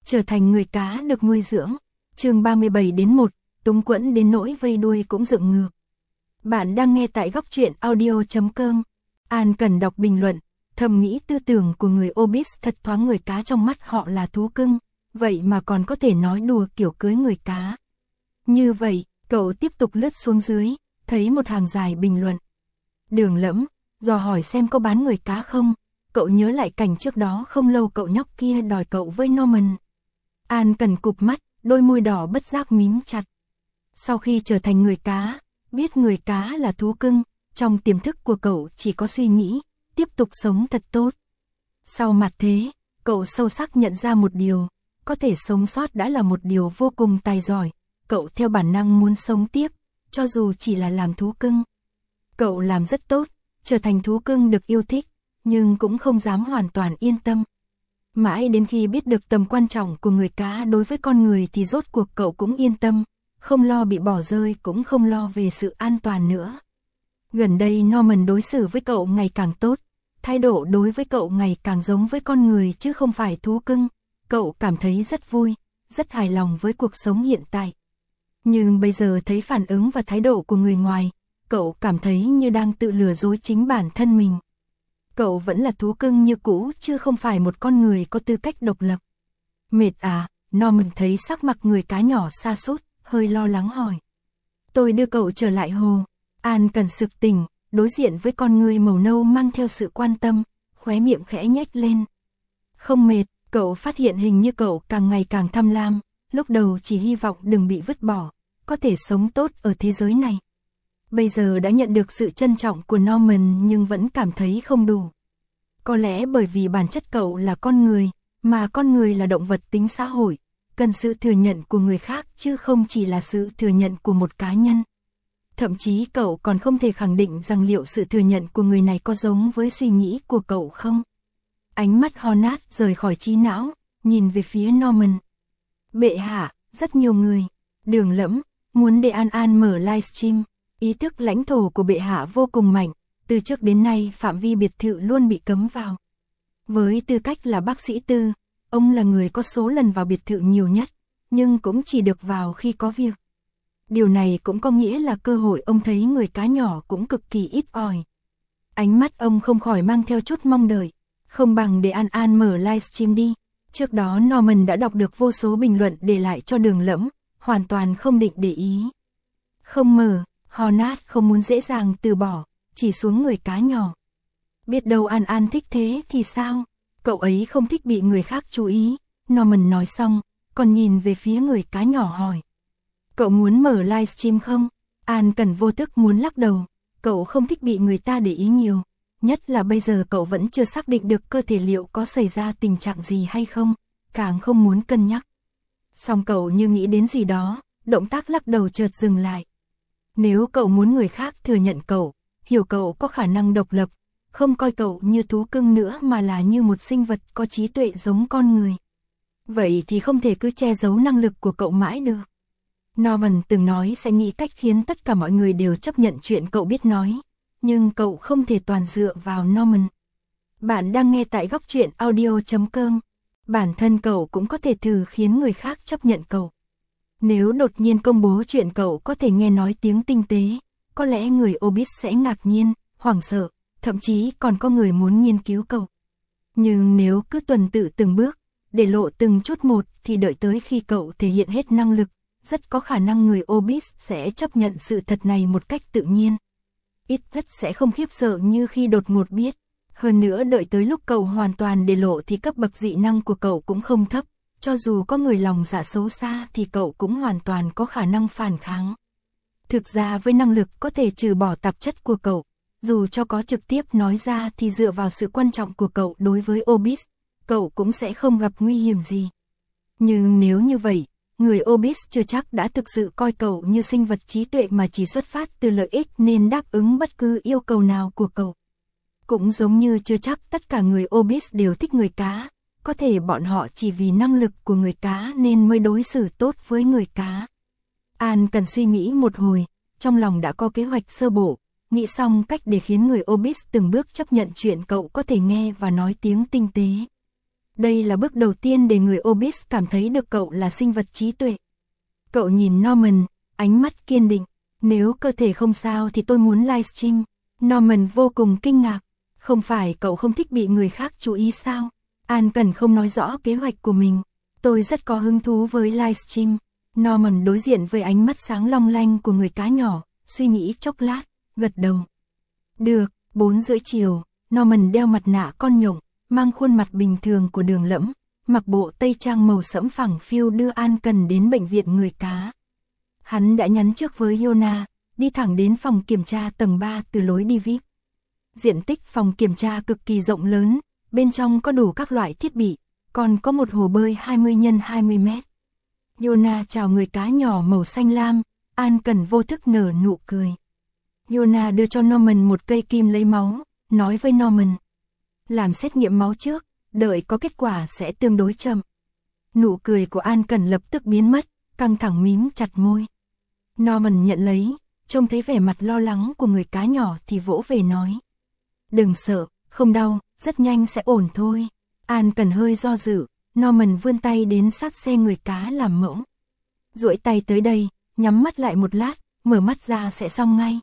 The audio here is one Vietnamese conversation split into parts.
trở thành người cá được nuôi dưỡng. Chương 37-1, túng quẫn đến nỗi vây đuôi cũng dựng ngược. Bạn đang nghe tại Góc Truyện Audio.com. An cần đọc bình luận, thầm nghĩ tư tưởng của người Obis thật thoáng, người cá trong mắt họ là thú cưng, vậy mà còn có thể nói đùa kiểu cưới người cá. Như vậy, cậu tiếp tục lướt xuống dưới, thấy một hàng dài bình luận. Đường Lẫm, dò hỏi xem có bán người cá không, cậu nhớ lại cảnh trước đó không lâu cậu nhóc kia đòi cậu với Norman. An cần cụp mắt, đôi môi đỏ bất giác mím chặt. Sau khi trở thành người cá, biết người cá là thú cưng, trong tiềm thức của cậu chỉ có suy nghĩ, tiếp tục sống thật tốt. Sau mặt thế, cậu sâu sắc nhận ra một điều, có thể sống sót đã là một điều vô cùng tài giỏi, cậu theo bản năng muốn sống tiếp, cho dù chỉ là làm thú cưng. Cậu làm rất tốt, trở thành thú cưng được yêu thích, nhưng cũng không dám hoàn toàn yên tâm. Mãi đến khi biết được tầm quan trọng của người cá đối với con người thì rốt cuộc cậu cũng yên tâm, không lo bị bỏ rơi cũng không lo về sự an toàn nữa. Gần đây Norman đối xử với cậu ngày càng tốt, thái độ đối với cậu ngày càng giống với con người chứ không phải thú cưng. Cậu cảm thấy rất vui, rất hài lòng với cuộc sống hiện tại. Nhưng bây giờ thấy phản ứng và thái độ của người ngoài, cậu cảm thấy như đang tự lừa dối chính bản thân mình. Cậu vẫn là thú cưng như cũ chứ không phải một con người có tư cách độc lập. Mệt à? Norman thấy sắc mặt người cá nhỏ sa sút, hơi lo lắng hỏi. Tôi đưa cậu trở lại hồ. An cần sực tỉnh, đối diện với con người màu nâu mang theo sự quan tâm, khóe miệng khẽ nhếch lên. Không mệt, cậu phát hiện hình như cậu càng ngày càng tham lam, lúc đầu chỉ hy vọng đừng bị vứt bỏ, có thể sống tốt ở thế giới này. Bây giờ đã nhận được sự trân trọng của Norman nhưng vẫn cảm thấy không đủ. Có lẽ bởi vì bản chất cậu là con người, mà con người là động vật tính xã hội, cần sự thừa nhận của người khác chứ không chỉ là sự thừa nhận của một cá nhân. Thậm chí cậu còn không thể khẳng định rằng liệu sự thừa nhận của người này có giống với suy nghĩ của cậu không. Ánh mắt Hornet rời khỏi trí não, nhìn về phía Norman. Bệ hạ, rất nhiều người, Đường Lẫm, muốn để An An mở livestream. Ý thức lãnh thổ của bệ hạ vô cùng mạnh, từ trước đến nay phạm vi biệt thự luôn bị cấm vào. Với tư cách là bác sĩ tư, ông là người có số lần vào biệt thự nhiều nhất, nhưng cũng chỉ được vào khi có việc. Điều này cũng có nghĩa là cơ hội ông thấy người cá nhỏ cũng cực kỳ ít ỏi. Ánh mắt ông không khỏi mang theo chút mong đợi, không bằng để An An mở livestream đi. Trước đó Norman đã đọc được vô số bình luận để lại cho Đường Lẫm, hoàn toàn không định để ý. Không mở. Hornet không muốn dễ dàng từ bỏ, chỉ xuống người cá nhỏ. Biết đâu An An thích thế thì sao? Cậu ấy không thích bị người khác chú ý. Norman nói xong, còn nhìn về phía người cá nhỏ hỏi. Cậu muốn mở livestream không? An cần vô thức muốn lắc đầu. Cậu không thích bị người ta để ý nhiều. Nhất là bây giờ cậu vẫn chưa xác định được cơ thể liệu có xảy ra tình trạng gì hay không. Càng không muốn cân nhắc. Xong cậu như nghĩ đến gì đó, động tác lắc đầu chợt dừng lại. Nếu cậu muốn người khác thừa nhận cậu, hiểu cậu có khả năng độc lập, không coi cậu như thú cưng nữa mà là như một sinh vật có trí tuệ giống con người. Vậy thì không thể cứ che giấu năng lực của cậu mãi được. Norman từng nói sẽ nghĩ cách khiến tất cả mọi người đều chấp nhận chuyện cậu biết nói, nhưng cậu không thể toàn dựa vào Norman. Bạn đang nghe tại Góc Truyện Audio.com. Bản thân cậu cũng có thể thử khiến người khác chấp nhận cậu. Nếu đột nhiên công bố chuyện cậu có thể nghe nói tiếng tinh tế, có lẽ người Obis sẽ ngạc nhiên, hoảng sợ, thậm chí còn có người muốn nghiên cứu cậu. Nhưng nếu cứ tuần tự từng bước, để lộ từng chút một thì đợi tới khi cậu thể hiện hết năng lực, rất có khả năng người Obis sẽ chấp nhận sự thật này một cách tự nhiên. Ít nhất sẽ không khiếp sợ như khi đột ngột biết. Hơn nữa đợi tới lúc cậu hoàn toàn để lộ thì cấp bậc dị năng của cậu cũng không thấp. Cho dù có người lòng dạ xấu xa thì cậu cũng hoàn toàn có khả năng phản kháng. Thực ra với năng lực có thể trừ bỏ tạp chất của cậu, dù cho có trực tiếp nói ra thì dựa vào sự quan trọng của cậu đối với Obis, cậu cũng sẽ không gặp nguy hiểm gì. Nhưng nếu như vậy, người Obis chưa chắc đã thực sự coi cậu như sinh vật trí tuệ mà chỉ xuất phát từ lợi ích nên đáp ứng bất cứ yêu cầu nào của cậu. Cũng giống như chưa chắc tất cả người Obis đều thích người cá. Có thể bọn họ chỉ vì năng lực của người cá nên mới đối xử tốt với người cá. An cần suy nghĩ một hồi, trong lòng đã có kế hoạch sơ bộ, nghĩ xong cách để khiến người Obis từng bước chấp nhận chuyện cậu có thể nghe và nói tiếng tinh tế. Đây là bước đầu tiên để người Obis cảm thấy được cậu là sinh vật trí tuệ. Cậu nhìn Norman, ánh mắt kiên định. Nếu cơ thể không sao thì tôi muốn livestream. Norman vô cùng kinh ngạc. Không phải cậu không thích bị người khác chú ý sao? An Cần không nói rõ kế hoạch của mình. Tôi rất có hứng thú với livestream. Norman đối diện với ánh mắt sáng long lanh của người cá nhỏ, suy nghĩ chốc lát, gật đầu. Được, 4 rưỡi chiều, Norman đeo mặt nạ con nhộng, mang khuôn mặt bình thường của Đường Lẫm, mặc bộ tây trang màu sẫm phẳng phiu đưa An Cần đến bệnh viện người cá. Hắn đã nhắn trước với Yona, đi thẳng đến phòng kiểm tra tầng 3 từ lối đi VIP. Diện tích phòng kiểm tra cực kỳ rộng lớn, bên trong có đủ các loại thiết bị, còn có một hồ bơi 20 x 20 mét. Yona chào người cá nhỏ màu xanh lam, An Cần vô thức nở nụ cười. Yona đưa cho Norman một cây kim lấy máu, nói với Norman. Làm xét nghiệm máu trước, đợi có kết quả sẽ tương đối chậm. Nụ cười của An Cần lập tức biến mất, căng thẳng mím chặt môi. Norman nhận lấy, trông thấy vẻ mặt lo lắng của người cá nhỏ thì vỗ về nói. Đừng sợ, không đau, rất nhanh sẽ ổn thôi. An Cần hơi do dự, Norman vươn tay đến sát xe người cá làm mẫu. Duỗi tay tới đây, nhắm mắt lại một lát, mở mắt ra sẽ xong ngay.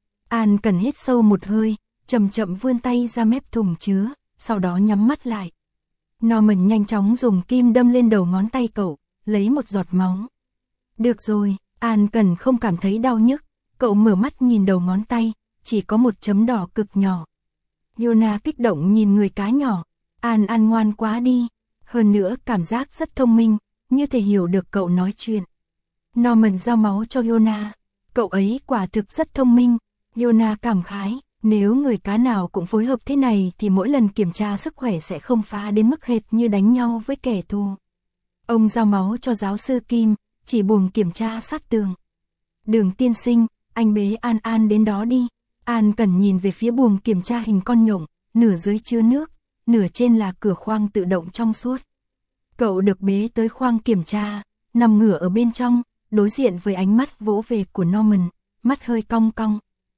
An Cần hít sâu một hơi, chậm chậm vươn tay ra mép thùng chứa, sau đó nhắm mắt lại. Norman nhanh chóng dùng kim đâm lên đầu ngón tay cậu, lấy một giọt máu. Được rồi, An Cần không cảm thấy đau nhức, cậu mở mắt nhìn đầu ngón tay, chỉ có một chấm đỏ cực nhỏ. Yona kích động nhìn người cá nhỏ, An ngoan quá đi, hơn nữa cảm giác rất thông minh, như thể hiểu được cậu nói chuyện. Norman giao máu cho Yona, cậu ấy quả thực rất thông minh. Yona cảm khái, nếu người cá nào cũng phối hợp thế này thì mỗi lần kiểm tra sức khỏe sẽ không phá đến mức hệt như đánh nhau với kẻ thù. Ông giao máu cho giáo sư Kim, chỉ buồng kiểm tra sát tường. Đường tiên sinh, anh bế An đến đó đi. An Cần nhìn về phía buồng kiểm tra hình con nhộng, nửa dưới chứa nước, nửa trên là cửa khoang tự động trong suốt. Cậu được bế tới khoang kiểm tra, nằm ngửa ở bên trong, đối diện với ánh mắt vỗ về của Norman, mắt hơi cong cong.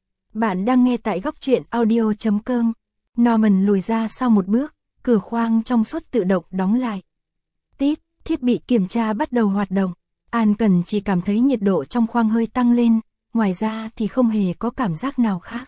Bạn đang nghe tại góc truyện audio.com. Norman lùi ra sau một bước, cửa khoang trong suốt tự động đóng lại. Tít, thiết bị kiểm tra bắt đầu hoạt động. An Cần chỉ cảm thấy nhiệt độ trong khoang hơi tăng lên, ngoài ra thì không hề có cảm giác nào khác.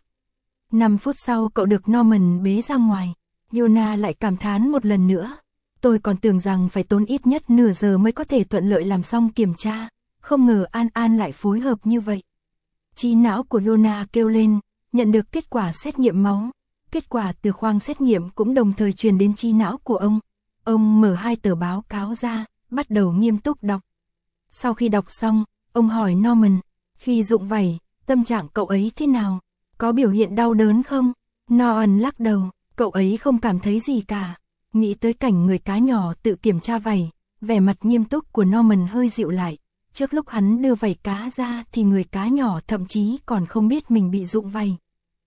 5 phút sau cậu được Norman bế ra ngoài. Yona lại cảm thán một lần nữa. Tôi còn tưởng rằng phải tốn ít nhất nửa giờ mới có thể thuận lợi làm xong kiểm tra, không ngờ An lại phối hợp như vậy. Trí não của Yona kêu lên, nhận được kết quả xét nghiệm máu. Kết quả từ khoang xét nghiệm cũng đồng thời truyền đến trí não của ông. Ông mở 2 tờ báo cáo ra, bắt đầu nghiêm túc đọc. Sau khi đọc xong, ông hỏi Norman, khi rụng vảy, tâm trạng cậu ấy thế nào? Có biểu hiện đau đớn không? Norman lắc đầu, cậu ấy không cảm thấy gì cả. Nghĩ tới cảnh người cá nhỏ tự kiểm tra vảy, vẻ mặt nghiêm túc của Norman hơi dịu lại. Trước lúc hắn đưa vảy cá ra thì người cá nhỏ thậm chí còn không biết mình bị rụng vảy.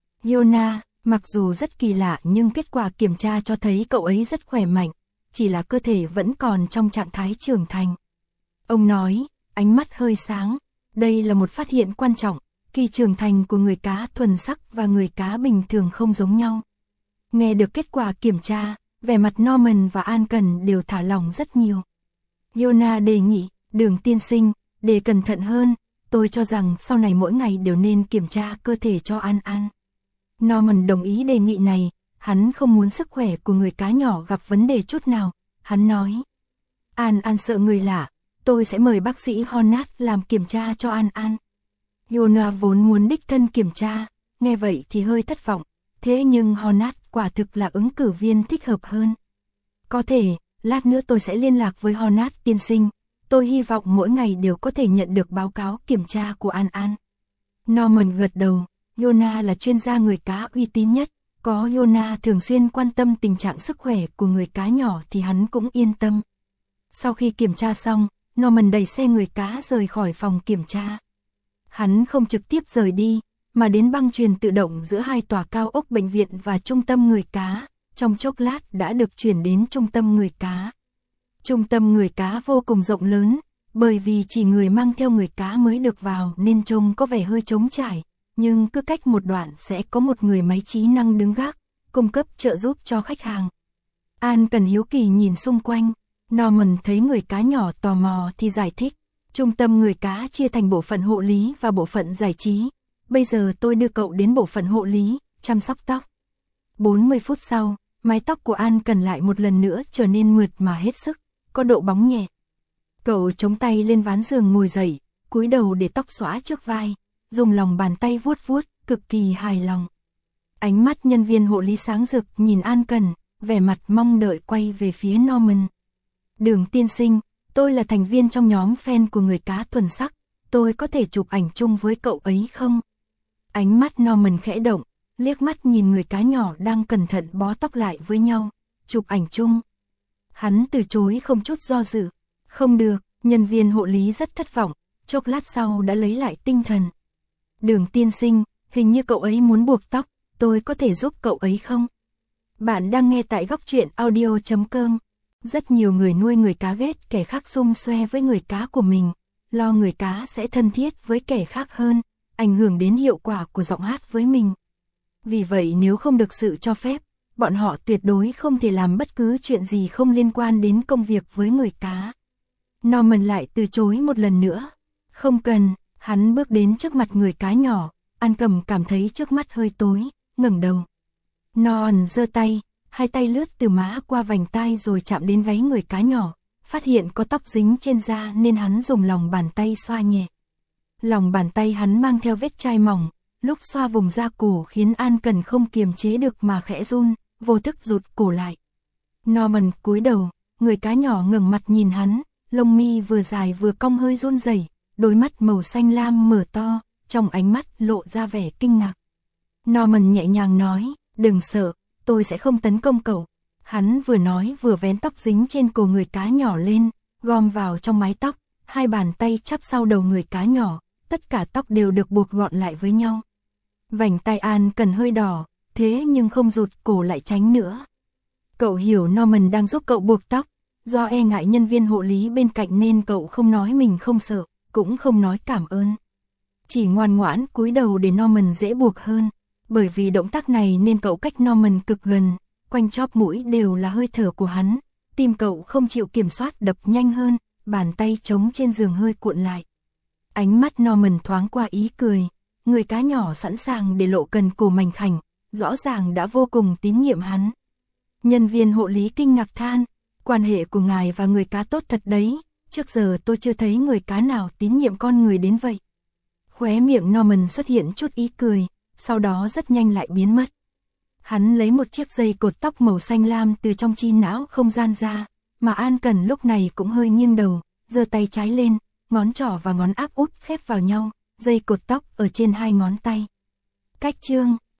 Yona, mặc dù rất kỳ lạ nhưng kết quả kiểm tra cho thấy cậu ấy rất khỏe mạnh, chỉ là cơ thể vẫn còn trong trạng thái trưởng thành. Ông nói, ánh mắt hơi sáng, đây là một phát hiện quan trọng, kỳ trưởng thành của người cá thuần sắc và người cá bình thường không giống nhau. Nghe được kết quả kiểm tra, vẻ mặt Norman và An Cần đều thả lỏng rất nhiều. Yona đề nghị, Đường tiên sinh, để cẩn thận hơn, tôi cho rằng sau này mỗi ngày đều nên kiểm tra cơ thể cho An. Norman đồng ý đề nghị này, hắn không muốn sức khỏe của người cá nhỏ gặp vấn đề chút nào. Hắn nói, An sợ người lạ, tôi sẽ mời bác sĩ Hornat làm kiểm tra cho An. Yona vốn muốn đích thân kiểm tra, nghe vậy thì hơi thất vọng, thế nhưng Hornat quả thực là ứng cử viên thích hợp hơn. Có thể, lát nữa tôi sẽ liên lạc với Hornat tiên sinh. Tôi hy vọng mỗi ngày đều có thể nhận được báo cáo kiểm tra của An. Norman gật đầu, Yona là chuyên gia người cá uy tín nhất, có Yona thường xuyên quan tâm tình trạng sức khỏe của người cá nhỏ thì hắn cũng yên tâm. Sau khi kiểm tra xong, Norman đẩy xe người cá rời khỏi phòng kiểm tra. Hắn không trực tiếp rời đi, mà đến băng chuyền tự động giữa 2 tòa cao ốc bệnh viện và trung tâm người cá, trong chốc lát đã được chuyển đến trung tâm người cá. Trung tâm người cá vô cùng rộng lớn, bởi vì chỉ người mang theo người cá mới được vào nên trông có vẻ hơi trống trải, nhưng cứ cách một đoạn sẽ có một người máy trí năng đứng gác, cung cấp trợ giúp cho khách hàng. An Cần hiếu kỳ nhìn xung quanh. Norman thấy người cá nhỏ tò mò thì giải thích. Trung tâm người cá chia thành bộ phận hộ lý và bộ phận giải trí. Bây giờ tôi đưa cậu đến bộ phận hộ lý, chăm sóc tóc. 40 phút sau, mái tóc của An Cần lại một lần nữa trở nên mượt mà hết sức, có độ bóng nhẹ. Cậu chống tay lên ván giường ngồi dậy, cúi đầu để tóc xõa trước vai, dùng lòng bàn tay vuốt vuốt, cực kỳ hài lòng. Ánh mắt nhân viên hộ lý sáng rực nhìn An Cần, vẻ mặt mong đợi quay về phía Norman. Đường tiên sinh, tôi là thành viên trong nhóm fan của người cá thuần sắc, tôi có thể chụp ảnh chung với cậu ấy không? Ánh mắt Norman khẽ động, liếc mắt nhìn người cá nhỏ đang cẩn thận bó tóc lại với nhau, chụp ảnh chung. Hắn từ chối không chút do dự. Không được, nhân viên hộ lý rất thất vọng, chốc lát sau đã lấy lại tinh thần. Đường tiên sinh, hình như cậu ấy muốn buộc tóc, tôi có thể giúp cậu ấy không? Bạn đang nghe tại góc truyện audio.com. Rất nhiều người nuôi người cá ghét kẻ khác xum xoe với người cá của mình, lo người cá sẽ thân thiết với kẻ khác hơn, ảnh hưởng đến hiệu quả của giọng hát với mình. Vì vậy nếu không được sự cho phép, bọn họ tuyệt đối không thể làm bất cứ chuyện gì không liên quan đến công việc với người cá. Norman lại từ chối một lần nữa. Không cần, hắn bước đến trước mặt người cá nhỏ, An Cầm cảm thấy trước mắt hơi tối, ngẩng đầu. Norman giơ tay, hai tay lướt từ má qua vành tai rồi chạm đến gáy người cá nhỏ, phát hiện có tóc dính trên da nên hắn dùng lòng bàn tay xoa nhẹ. Lòng bàn tay hắn mang theo vết chai mỏng, lúc xoa vùng da cổ khiến An Cần không kiềm chế được mà khẽ run, vô thức rụt cổ lại. Norman cúi đầu, người cá nhỏ ngẩng mặt nhìn hắn, lông mi vừa dài vừa cong hơi run rẩy, đôi mắt màu xanh lam mở to, trong ánh mắt lộ ra vẻ kinh ngạc. Norman nhẹ nhàng nói, đừng sợ, tôi sẽ không tấn công cậu. Hắn vừa nói vừa vén tóc dính trên cổ người cá nhỏ lên, gom vào trong mái tóc, hai bàn tay chắp sau đầu người cá nhỏ, tất cả tóc đều được buộc gọn lại với nhau. Vành tai An Cần hơi đỏ, thế nhưng không rụt cổ lại tránh nữa. Cậu hiểu Norman đang giúp cậu buộc tóc, do e ngại nhân viên hộ lý bên cạnh nên cậu không nói mình không sợ, cũng không nói cảm ơn. Chỉ ngoan ngoãn cúi đầu để Norman dễ buộc hơn, bởi vì động tác này nên cậu cách Norman cực gần, quanh chóp mũi đều là hơi thở của hắn, tim cậu không chịu kiểm soát đập nhanh hơn, bàn tay trống trên giường hơi cuộn lại. Ánh mắt Norman thoáng qua ý cười, người cá nhỏ sẵn sàng để lộ cần cổ mảnh khảnh, rõ ràng đã vô cùng tín nhiệm hắn. Nhân viên hộ lý kinh ngạc than, quan hệ của ngài và người cá tốt thật đấy, trước giờ tôi chưa thấy người cá nào tín nhiệm con người đến vậy. Khóe miệng Norman xuất hiện chút ý cười, sau đó rất nhanh lại biến mất. Hắn lấy một chiếc dây cột tóc màu xanh lam từ trong chi não không gian ra, mà An Cần lúc này cũng hơi nghiêng đầu, giơ tay trái lên, ngón trỏ và ngón áp út khép vào nhau, dây cột tóc ở trên hai ngón tay. Cách chương